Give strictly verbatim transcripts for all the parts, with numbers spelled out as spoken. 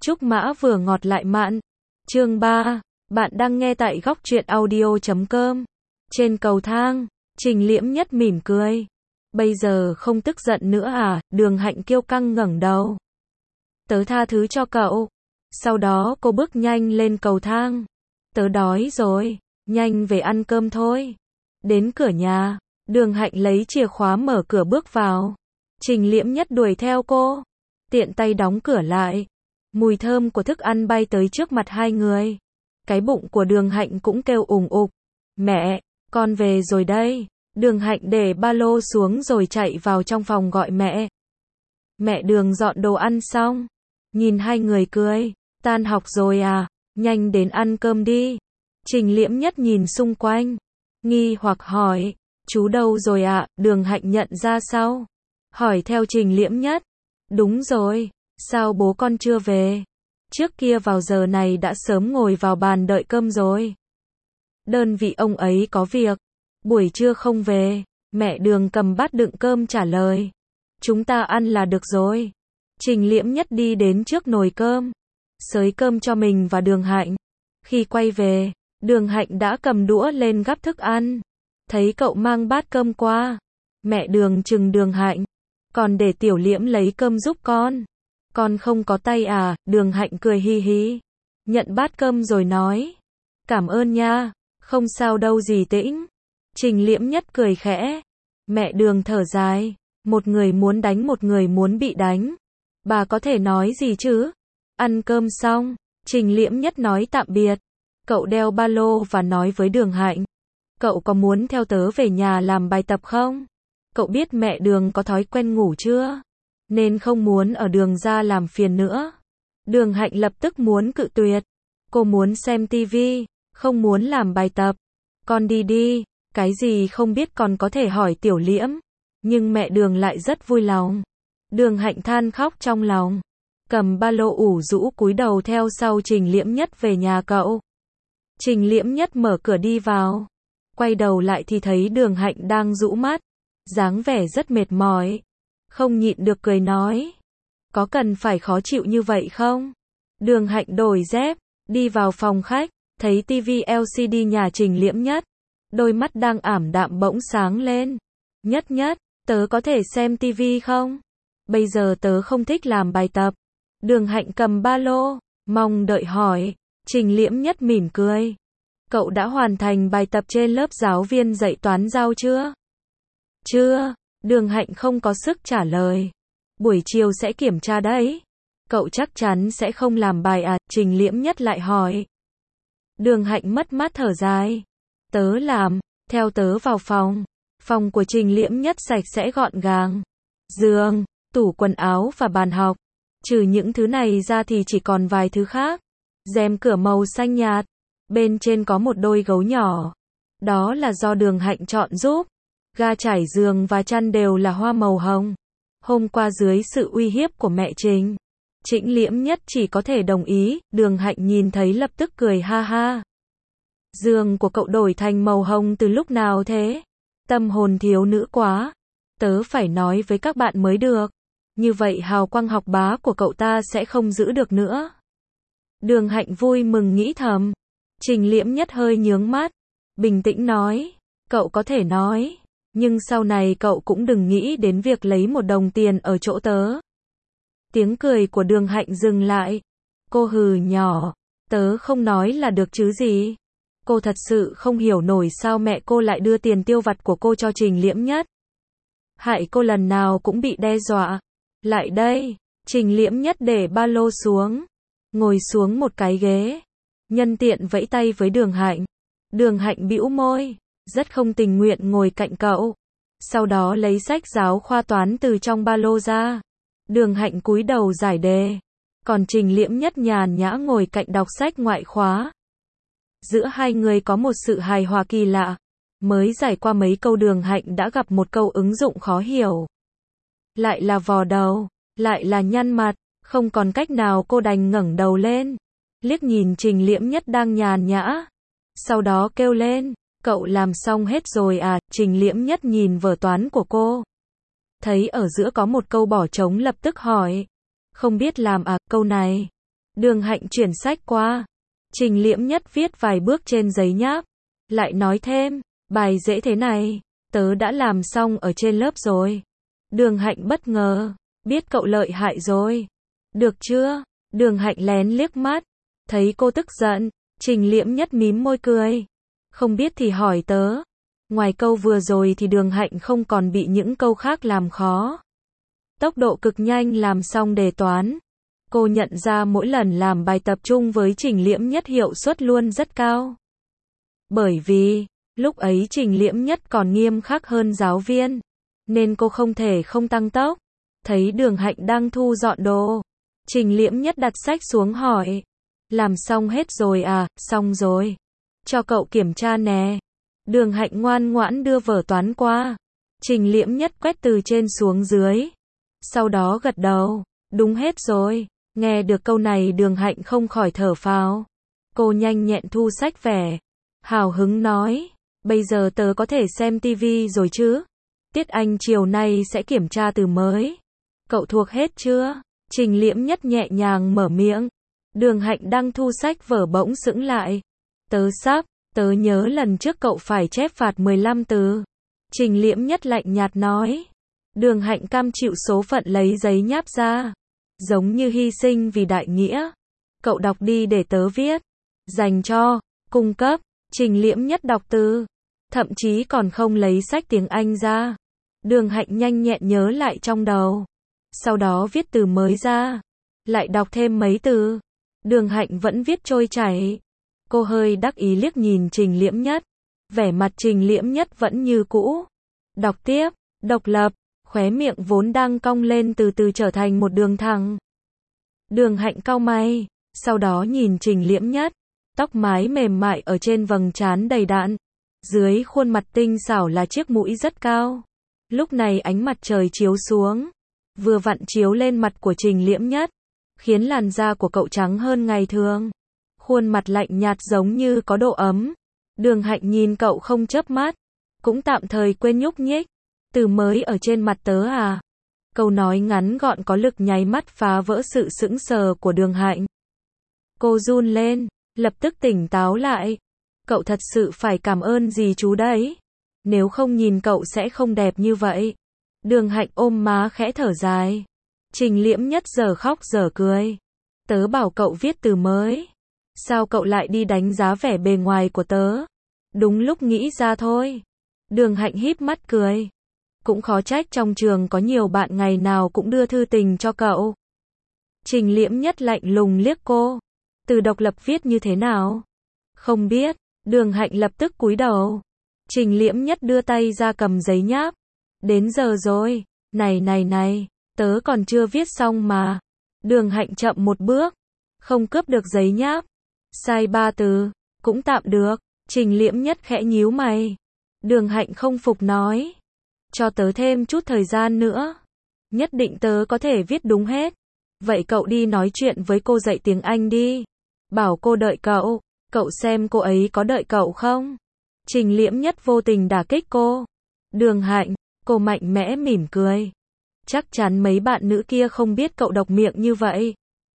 Trúc Mã vừa ngọt lại mặn. Chương ba. Bạn đang nghe tại góc truyện audio chấm com. Trên cầu thang, Trình Liễm Nhất mỉm cười. Bây giờ không tức giận nữa à? Đường Hạnh kiêu căng ngẩng đầu. Tớ tha thứ cho cậu. Sau đó cô bước nhanh lên cầu thang. Tớ đói rồi, nhanh về ăn cơm thôi. Đến cửa nhà, Đường Hạnh lấy chìa khóa mở cửa bước vào. Trình Liễm Nhất đuổi theo cô, tiện tay đóng cửa lại. Mùi thơm của thức ăn bay tới trước mặt hai người. Cái bụng của Đường Hạnh cũng kêu ùng ục. Mẹ, con về rồi đây. Đường Hạnh để ba lô xuống rồi chạy vào trong phòng gọi mẹ. Mẹ Đường dọn đồ ăn xong, nhìn hai người cười. Tan học rồi à? Nhanh đến ăn cơm đi. Trình Liễm Nhất nhìn xung quanh, nghi hoặc hỏi. Chú đâu rồi ạ? À? Đường Hạnh nhận ra sau, hỏi theo Trình Liễm Nhất. Đúng rồi, sao bố con chưa về? Trước kia vào giờ này đã sớm ngồi vào bàn đợi cơm rồi. Đơn vị ông ấy có việc, buổi trưa không về. Mẹ Đường cầm bát đựng cơm trả lời. Chúng ta ăn là được rồi. Trình Liễm Nhất đi đến trước nồi cơm, xới cơm cho mình và Đường Hạnh. Khi quay về, Đường Hạnh đã cầm đũa lên gắp thức ăn. Thấy cậu mang bát cơm qua, mẹ Đường trừng Đường Hạnh. Còn để Tiểu Liễm lấy cơm giúp con. Con không có tay à? Đường Hạnh cười hi hi, nhận bát cơm rồi nói. Cảm ơn nha, không sao đâu dì Tĩnh. Trình Liễm Nhất cười khẽ. Mẹ Đường thở dài. Một người muốn đánh, một người muốn bị đánh. Bà có thể nói gì chứ? Ăn cơm xong, Trình Liễm Nhất nói tạm biệt. Cậu đeo ba lô và nói với Đường Hạnh. Cậu có muốn theo tớ về nhà làm bài tập không? Cậu biết mẹ Đường có thói quen ngủ chưa? Nên không muốn ở Đường ra làm phiền nữa. Đường Hạnh lập tức muốn cự tuyệt. Cô muốn xem tivi, không muốn làm bài tập. Con đi đi, cái gì không biết còn có thể hỏi Tiểu Liễm. Nhưng mẹ Đường lại rất vui lòng. Đường Hạnh than khóc trong lòng, cầm ba lô ủ rũ cúi đầu theo sau Trình Liễm Nhất về nhà cậu. Trình Liễm Nhất mở cửa đi vào, quay đầu lại thì thấy Đường Hạnh đang rũ mắt, dáng vẻ rất mệt mỏi. Không nhịn được cười nói. Có cần phải khó chịu như vậy không? Đường Hạnh đổi dép, đi vào phòng khách, thấy tivi lờ xê đê nhà Trình Liễm Nhất. Đôi mắt đang ảm đạm bỗng sáng lên. Nhất Nhất, tớ có thể xem tivi không? Bây giờ tớ không thích làm bài tập. Đường Hạnh cầm ba lô, mong đợi hỏi. Trình Liễm Nhất mỉm cười. Cậu đã hoàn thành bài tập trên lớp giáo viên dạy toán giao chưa? Chưa. Đường Hạnh không có sức trả lời. Buổi chiều sẽ kiểm tra đấy. Cậu chắc chắn sẽ không làm bài à? Trình Liễm Nhất lại hỏi. Đường Hạnh mất mát thở dài. Tớ làm. Theo tớ vào phòng. Phòng của Trình Liễm Nhất sạch sẽ gọn gàng. Giường, tủ quần áo và bàn học. Trừ những thứ này ra thì chỉ còn vài thứ khác. Rèm cửa màu xanh nhạt. Bên trên có một đôi gấu nhỏ. Đó là do Đường Hạnh chọn giúp. Ga trải giường và chăn đều là hoa màu hồng. Hôm qua dưới sự uy hiếp của mẹ Trình, Trình Liễm Nhất chỉ có thể đồng ý. Đường Hạnh nhìn thấy lập tức cười ha ha. Giường của cậu đổi thành màu hồng từ lúc nào thế? Tâm hồn thiếu nữ quá. Tớ phải nói với các bạn mới được. Như vậy hào quang học bá của cậu ta sẽ không giữ được nữa. Đường Hạnh vui mừng nghĩ thầm. Trình Liễm Nhất hơi nhướng mắt, bình tĩnh nói. Cậu có thể nói, nhưng sau này cậu cũng đừng nghĩ đến việc lấy một đồng tiền ở chỗ tớ. Tiếng cười của Đường Hạnh dừng lại. Cô hừ nhỏ. Tớ không nói là được chứ gì. Cô thật sự không hiểu nổi sao mẹ cô lại đưa tiền tiêu vặt của cô cho Trình Liễm Nhất. Hại cô lần nào cũng bị đe dọa. Lại đây. Trình Liễm Nhất để ba lô xuống, ngồi xuống một cái ghế, nhân tiện vẫy tay với Đường Hạnh. Đường Hạnh bĩu môi, rất không tình nguyện ngồi cạnh cậu. Sau đó lấy sách giáo khoa toán từ trong ba lô ra. Đường Hạnh cúi đầu giải đề, còn Trình Liễm Nhất nhàn nhã ngồi cạnh đọc sách ngoại khóa. Giữa hai người có một sự hài hòa kỳ lạ. Mới giải qua mấy câu Đường Hạnh đã gặp một câu ứng dụng khó hiểu. Lại là vò đầu, lại là nhăn mặt, không còn cách nào cô đành ngẩng đầu lên, liếc nhìn Trình Liễm Nhất đang nhàn nhã. Sau đó kêu lên, cậu làm xong hết rồi à? Trình Liễm Nhất nhìn vở toán của cô, thấy ở giữa có một câu bỏ trống lập tức hỏi. Không biết làm à? Câu này Đường Hạnh chuyển sách qua. Trình Liễm Nhất viết vài bước trên giấy nháp. Lại nói thêm, bài dễ thế này, tớ đã làm xong ở trên lớp rồi. Đường Hạnh bất ngờ, biết cậu lợi hại rồi. Được chưa? Đường Hạnh lén liếc mắt. Thấy cô tức giận, Trình Liễm Nhất mím môi cười. Không biết thì hỏi tớ. Ngoài câu vừa rồi thì Đường Hạnh không còn bị những câu khác làm khó. Tốc độ cực nhanh làm xong đề toán. Cô nhận ra mỗi lần làm bài tập trung với Trình Liễm Nhất hiệu suất luôn rất cao. Bởi vì, lúc ấy Trình Liễm Nhất còn nghiêm khắc hơn giáo viên, nên cô không thể không tăng tốc. Thấy Đường Hạnh đang thu dọn đồ, Trình Liễm Nhất đặt sách xuống hỏi. Làm xong hết rồi à? Xong rồi. Cho cậu kiểm tra nè. Đường Hạnh ngoan ngoãn đưa vở toán qua. Trình Liễm Nhất quét từ trên xuống dưới. Sau đó gật đầu. Đúng hết rồi. Nghe được câu này Đường Hạnh không khỏi thở phào. Cô nhanh nhẹn thu sách về. Hào hứng nói. Bây giờ tớ có thể xem tivi rồi chứ? Tiết Anh chiều nay sẽ kiểm tra từ mới. Cậu thuộc hết chưa? Trình Liễm Nhất nhẹ nhàng mở miệng. Đường Hạnh đang thu sách vở bỗng sững lại. Tớ sắp, tớ nhớ lần trước cậu phải chép phạt mười lăm từ. Trình Liễm Nhất lạnh nhạt nói. Đường Hạnh cam chịu số phận lấy giấy nháp ra. Giống như hy sinh vì đại nghĩa. Cậu đọc đi để tớ viết. Dành cho, cung cấp. Trình Liễm Nhất đọc từ. Thậm chí còn không lấy sách tiếng Anh ra. Đường Hạnh nhanh nhẹn nhớ lại trong đầu. Sau đó viết từ mới ra. Lại đọc thêm mấy từ. Đường Hạnh vẫn viết trôi chảy. Cô hơi đắc ý liếc nhìn Trình Liễm Nhất. Vẻ mặt Trình Liễm Nhất vẫn như cũ. Đọc tiếp, độc lập, khóe miệng vốn đang cong lên từ từ trở thành một đường thẳng. Đường Hạnh cau mày, sau đó nhìn Trình Liễm Nhất. Tóc mái mềm mại ở trên vầng trán đầy đặn. Dưới khuôn mặt tinh xảo là chiếc mũi rất cao. Lúc này ánh mặt trời chiếu xuống. Vừa vặn chiếu lên mặt của Trình Liễm Nhất. Khiến làn da của cậu trắng hơn ngày thường. Khuôn mặt lạnh nhạt giống như có độ ấm. Đường Hạnh nhìn cậu không chớp mắt. Cũng tạm thời quên nhúc nhích. Từ mới ở trên mặt tớ à? Câu nói ngắn gọn có lực nháy mắt phá vỡ sự sững sờ của Đường Hạnh. Cô run lên, lập tức tỉnh táo lại. Cậu thật sự phải cảm ơn dì chú đấy. Nếu không nhìn cậu sẽ không đẹp như vậy. Đường Hạnh ôm má khẽ thở dài. Trình Liễm Nhất giờ khóc giờ cười. Tớ bảo cậu viết từ mới. Sao cậu lại đi đánh giá vẻ bề ngoài của tớ? Đúng lúc nghĩ ra thôi. Đường Hạnh híp mắt cười. Cũng khó trách trong trường có nhiều bạn ngày nào cũng đưa thư tình cho cậu. Trình Liễm Nhất lạnh lùng liếc cô. Từ độc lập viết như thế nào? Không biết. Đường Hạnh lập tức cúi đầu. Trình Liễm Nhất đưa tay ra cầm giấy nháp. Đến giờ rồi. Này này này. Tớ còn chưa viết xong mà. Đường Hạnh chậm một bước. Không cướp được giấy nháp. Sai ba từ. Cũng tạm được. Trình Liễm Nhất khẽ nhíu mày. Đường Hạnh không phục nói. Cho tớ thêm chút thời gian nữa. Nhất định tớ có thể viết đúng hết. Vậy cậu đi nói chuyện với cô dạy tiếng Anh đi. Bảo cô đợi cậu. Cậu xem cô ấy có đợi cậu không? Trình Liễm Nhất vô tình đả kích cô. Đường Hạnh. Cô mạnh mẽ mỉm cười. Chắc chắn mấy bạn nữ kia không biết cậu độc miệng như vậy.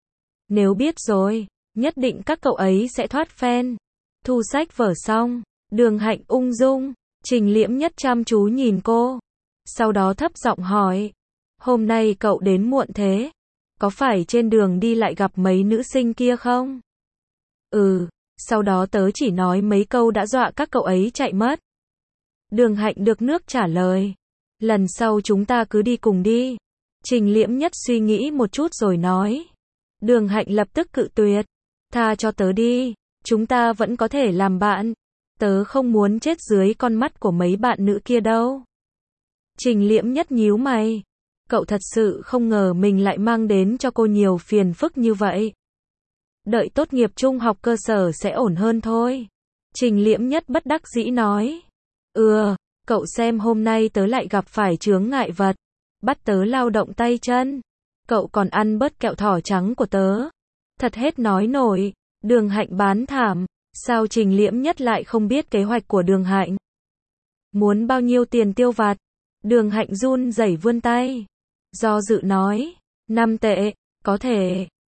Nếu biết rồi, nhất định các cậu ấy sẽ thoát phen. Thu sách vở xong, Đường Hạnh ung dung. Trình Liễm Nhất chăm chú nhìn cô. Sau đó thấp giọng hỏi. Hôm nay cậu đến muộn thế. Có phải trên đường đi lại gặp mấy nữ sinh kia không? Ừ, sau đó tớ chỉ nói mấy câu đã dọa các cậu ấy chạy mất. Đường Hạnh được nước trả lời. Lần sau chúng ta cứ đi cùng đi. Trình Liễm Nhất suy nghĩ một chút rồi nói. Đường Hạnh lập tức cự tuyệt. Tha cho tớ đi, chúng ta vẫn có thể làm bạn. Tớ không muốn chết dưới con mắt của mấy bạn nữ kia đâu. Trình Liễm Nhất nhíu mày. Cậu thật sự không ngờ mình lại mang đến cho cô nhiều phiền phức như vậy. Đợi tốt nghiệp trung học cơ sở sẽ ổn hơn thôi. Trình Liễm Nhất bất đắc dĩ nói. Ừ, cậu xem hôm nay tớ lại gặp phải chướng ngại vật. Bắt tớ lao động tay chân. Cậu còn ăn bớt kẹo thỏ trắng của tớ. Thật hết nói nổi. Đường Hạnh bán thảm. Sao Trình Liễm Nhất lại không biết kế hoạch của Đường Hạnh? Muốn bao nhiêu tiền tiêu vặt? Đường Hạnh run rẩy vươn tay. Do dự nói. Năm tệ. Có thể.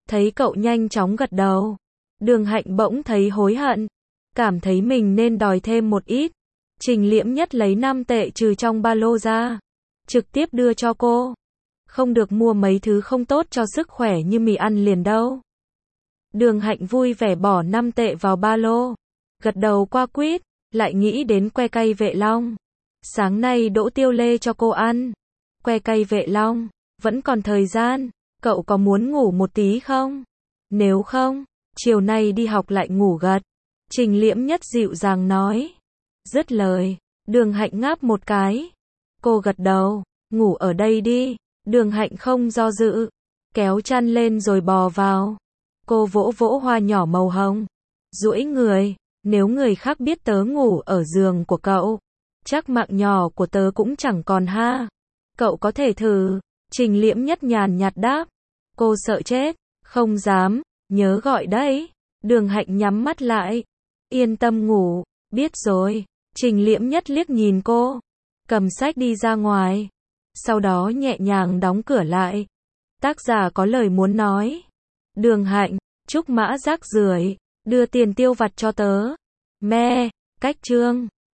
Thấy cậu nhanh chóng gật đầu, Đường Hạnh bỗng thấy hối hận, cảm thấy mình nên đòi thêm một ít. Trình Liễm Nhất lấy năm tệ trừ trong ba lô ra, trực tiếp đưa cho cô. Không được mua mấy thứ không tốt cho sức khỏe như mì ăn liền đâu. Đường Hạnh vui vẻ bỏ năm tệ vào ba lô, gật đầu qua quýt, lại nghĩ đến que cay Vệ Long. Sáng nay Đỗ Tiêu Lê cho cô ăn que cay Vệ Long, vẫn còn thời gian, cậu có muốn ngủ một tí không? Nếu không, chiều nay đi học lại ngủ gật. Trình Liễm Nhất dịu dàng nói. Dứt lời, Đường Hạnh ngáp một cái. Cô gật đầu, ngủ ở đây đi. Đường Hạnh không do dự, kéo chăn lên rồi bò vào. Cô vỗ vỗ hoa nhỏ màu hồng, duỗi người, nếu người khác biết tớ ngủ ở giường của cậu, chắc mạng nhỏ của tớ cũng chẳng còn ha. Cậu có thể thử. Trình Liễm Nhất nhàn nhạt đáp. Cô sợ chết, không dám, nhớ gọi đấy. Đường Hạnh nhắm mắt lại, yên tâm ngủ, biết rồi. Trình Liễm Nhất liếc nhìn cô, cầm sách đi ra ngoài, sau đó nhẹ nhàng đóng cửa lại. Tác giả có lời muốn nói. Đường Hạnh, Trúc Mã rác rưởi, đưa tiền tiêu vặt cho tớ. Me, cách chương.